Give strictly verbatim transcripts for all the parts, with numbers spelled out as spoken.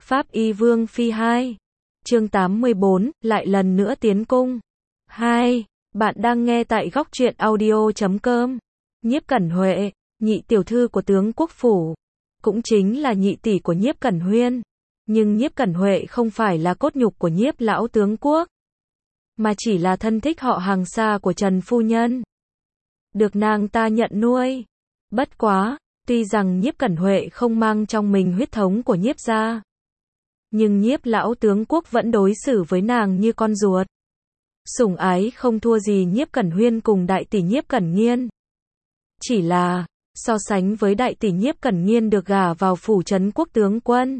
Pháp Y Vương Phi hai. Chương tám mươi bốn, lại lần nữa tiến cung. hai. Bạn đang nghe tại góc truyện audio chấm com. Nhiếp Cẩn Huệ, nhị tiểu thư của tướng quốc phủ, cũng chính là nhị tỷ của Nhiếp Cẩn Huyên. Nhưng Nhiếp Cẩn Huệ không phải là cốt nhục của Nhiếp lão tướng quốc, mà chỉ là thân thích họ hàng xa của Trần phu nhân, được nàng ta nhận nuôi. Bất quá, tuy rằng Nhiếp Cẩn Huệ không mang trong mình huyết thống của Nhiếp gia, nhưng Nhiếp lão tướng quốc vẫn đối xử với nàng như con ruột, sủng ái không thua gì Nhiếp Cẩn Huyên cùng đại tỷ Nhiếp Cẩn Nghiên. Chỉ là, so sánh với đại tỷ Nhiếp Cẩn Nghiên được gả vào phủ trấn quốc tướng quân,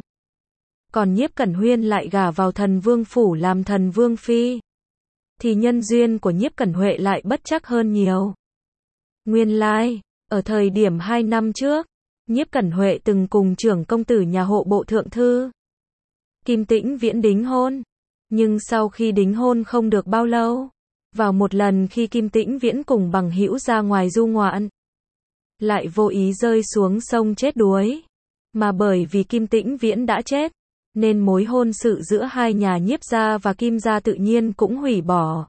còn Nhiếp Cẩn Huyên lại gả vào thần vương phủ làm thần vương phi, thì nhân duyên của Nhiếp Cẩn Huệ lại bất trắc hơn nhiều. Nguyên lai, ở thời điểm hai năm trước, Nhiếp Cẩn Huệ từng cùng trưởng công tử nhà hộ bộ thượng thư Kim Tĩnh Viễn đính hôn. Nhưng sau khi đính hôn không được bao lâu, vào một lần khi Kim Tĩnh Viễn cùng bằng hữu ra ngoài du ngoạn, lại vô ý rơi xuống sông chết đuối. Mà bởi vì Kim Tĩnh Viễn đã chết, nên mối hôn sự giữa hai nhà Nhiếp gia và Kim gia tự nhiên cũng hủy bỏ,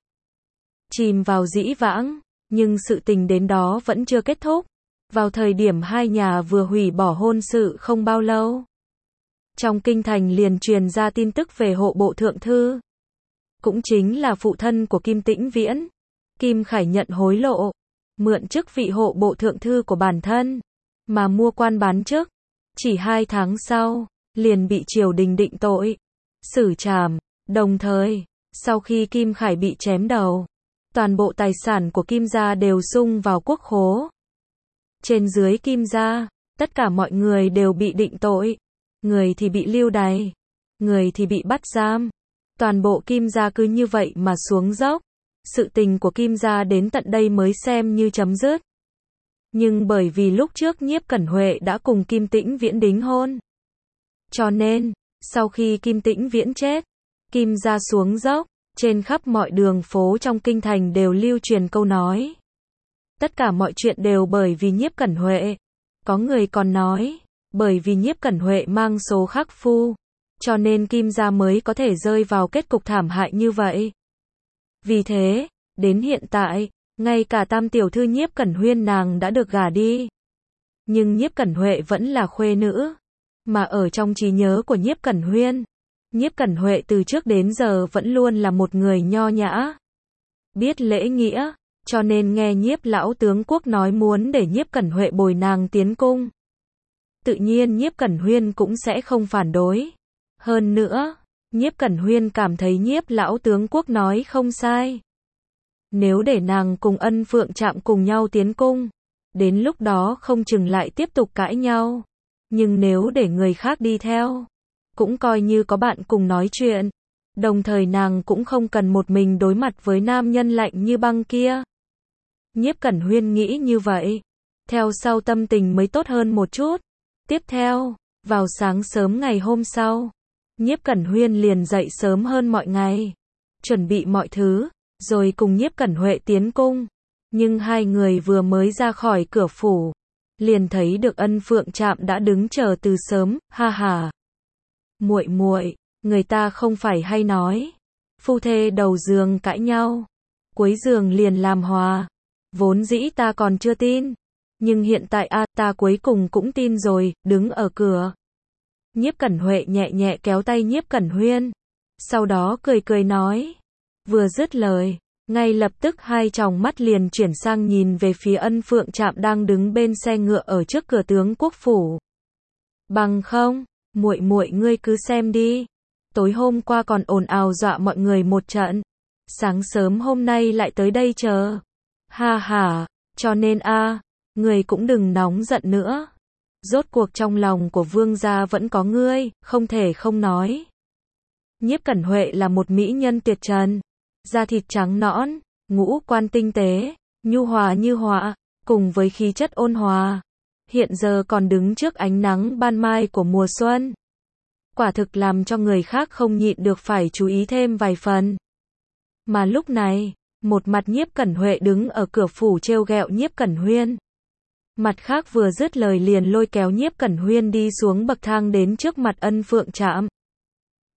chìm vào dĩ vãng. Nhưng sự tình đến đó vẫn chưa kết thúc. Vào thời điểm hai nhà vừa hủy bỏ hôn sự không bao lâu, trong kinh thành liền truyền ra tin tức về hộ bộ thượng thư, cũng chính là phụ thân của Kim Tĩnh Viễn, Kim Khải nhận hối lộ, mượn chức vị hộ bộ thượng thư của bản thân, mà mua quan bán chức. Chỉ hai tháng sau, liền bị triều đình định tội, xử trảm. Đồng thời, sau khi Kim Khải bị chém đầu, toàn bộ tài sản của Kim gia đều sung vào quốc khố. Trên dưới Kim gia, tất cả mọi người đều bị định tội. Người thì bị lưu đày, người thì bị bắt giam. Toàn bộ Kim gia cứ như vậy mà xuống dốc. Sự tình của Kim gia đến tận đây mới xem như chấm dứt. Nhưng bởi vì lúc trước Nhiếp Cẩn Huệ đã cùng Kim Tĩnh Viễn đính hôn, cho nên, sau khi Kim Tĩnh Viễn chết, Kim gia xuống dốc. Trên khắp mọi đường phố trong kinh thành đều lưu truyền câu nói, tất cả mọi chuyện đều bởi vì Nhiếp Cẩn Huệ. Có người còn nói, bởi vì Nhiếp Cẩn Huệ mang số khắc phu, cho nên Kim gia mới có thể rơi vào kết cục thảm hại như vậy. Vì thế, đến hiện tại, ngay cả tam tiểu thư Nhiếp Cẩn Huyên nàng đã được gả đi, nhưng Nhiếp Cẩn Huệ vẫn là khuê nữ. Mà ở trong trí nhớ của Nhiếp Cẩn Huyên, Nhiếp Cẩn Huệ từ trước đến giờ vẫn luôn là một người nho nhã, biết lễ nghĩa, cho nên nghe Nhiếp lão tướng quốc nói muốn để Nhiếp Cẩn Huệ bồi nàng tiến cung, tự nhiên Nhiếp Cẩn Huyên cũng sẽ không phản đối. Hơn nữa, Nhiếp Cẩn Huyên cảm thấy Nhiếp lão tướng quốc nói không sai. Nếu để nàng cùng Ân Phượng Trạm cùng nhau tiến cung, đến lúc đó không chừng lại tiếp tục cãi nhau. Nhưng nếu để người khác đi theo, cũng coi như có bạn cùng nói chuyện. Đồng thời nàng cũng không cần một mình đối mặt với nam nhân lạnh như băng kia. Nhiếp Cẩn Huyên nghĩ như vậy, theo sau tâm tình mới tốt hơn một chút. Tiếp theo, vào sáng sớm ngày hôm sau, Nhiếp Cẩn Huyên liền dậy sớm hơn mọi ngày, chuẩn bị mọi thứ, rồi cùng Nhiếp Cẩn Huệ tiến cung. Nhưng hai người vừa mới ra khỏi cửa phủ, liền thấy được Ân Phượng Trạm đã đứng chờ từ sớm. Ha ha, muội muội, người ta không phải hay nói, phu thê đầu giường cãi nhau, cuối giường liền làm hòa. Vốn dĩ ta còn chưa tin, nhưng hiện tại a, à, ta cuối cùng cũng tin rồi. Đứng ở cửa, Nhiếp Cẩn Huệ nhẹ nhẹ kéo tay Nhiếp Cẩn Huyên, sau đó cười cười nói. Vừa dứt lời, ngay lập tức hai tròng mắt liền chuyển sang nhìn về phía Ân Phượng Trạm đang đứng bên xe ngựa ở trước cửa tướng quốc phủ. Bằng không, muội muội ngươi cứ xem đi, tối hôm qua còn ồn ào dọa mọi người một trận, sáng sớm hôm nay lại tới đây chờ. Ha ha, cho nên a, à, ngươi cũng đừng nóng giận nữa. Rốt cuộc trong lòng của vương gia vẫn có ngươi, không thể không nói. Nhiếp Cẩn Huệ là một mỹ nhân tuyệt trần, da thịt trắng nõn, ngũ quan tinh tế, nhu hòa như họa, cùng với khí chất ôn hòa, hiện giờ còn đứng trước ánh nắng ban mai của mùa xuân, quả thực làm cho người khác không nhịn được phải chú ý thêm vài phần. Mà lúc này, một mặt Nhiếp Cẩn Huệ đứng ở cửa phủ trêu ghẹo Nhiếp Cẩn Huyên, mặt khác vừa dứt lời liền lôi kéo Nhiếp Cẩn Huyên đi xuống bậc thang đến trước mặt Ân Phượng Trạm.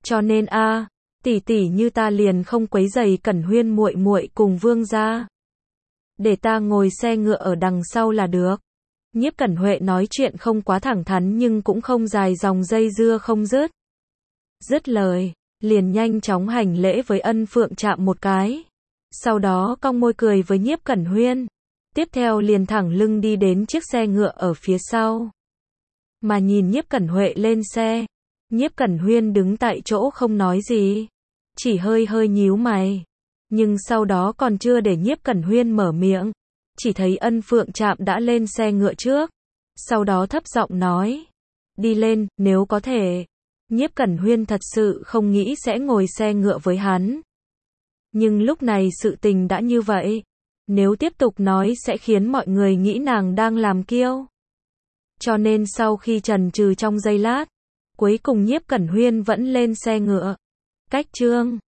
Cho nên a, tỷ tỷ như ta liền không quấy rầy Cẩn Huyên muội muội cùng Vương gia. Để ta ngồi xe ngựa ở đằng sau là được. Nhiếp Cẩn Huệ nói chuyện không quá thẳng thắn nhưng cũng không dài dòng dây dưa không dứt. Dứt lời, liền nhanh chóng hành lễ với Ân Phượng Trạm một cái. Sau đó cong môi cười với Nhiếp Cẩn Huyên. Tiếp theo liền thẳng lưng đi đến chiếc xe ngựa ở phía sau. Mà nhìn Nhiếp Cẩn Huệ lên xe, Nhiếp Cẩn Huyên đứng tại chỗ không nói gì, chỉ hơi hơi nhíu mày. Nhưng sau đó còn chưa để Nhiếp Cẩn Huyên mở miệng, chỉ thấy Ân Phượng Trạm đã lên xe ngựa trước. Sau đó thấp giọng nói, đi lên, nếu có thể. Nhiếp Cẩn Huyên thật sự không nghĩ sẽ ngồi xe ngựa với hắn. Nhưng lúc này sự tình đã như vậy, nếu tiếp tục nói sẽ khiến mọi người nghĩ nàng đang làm kiêu. Cho nên sau khi chần chừ trong giây lát, cuối cùng Nhiếp Cẩn Huyên vẫn lên xe ngựa. Cách chương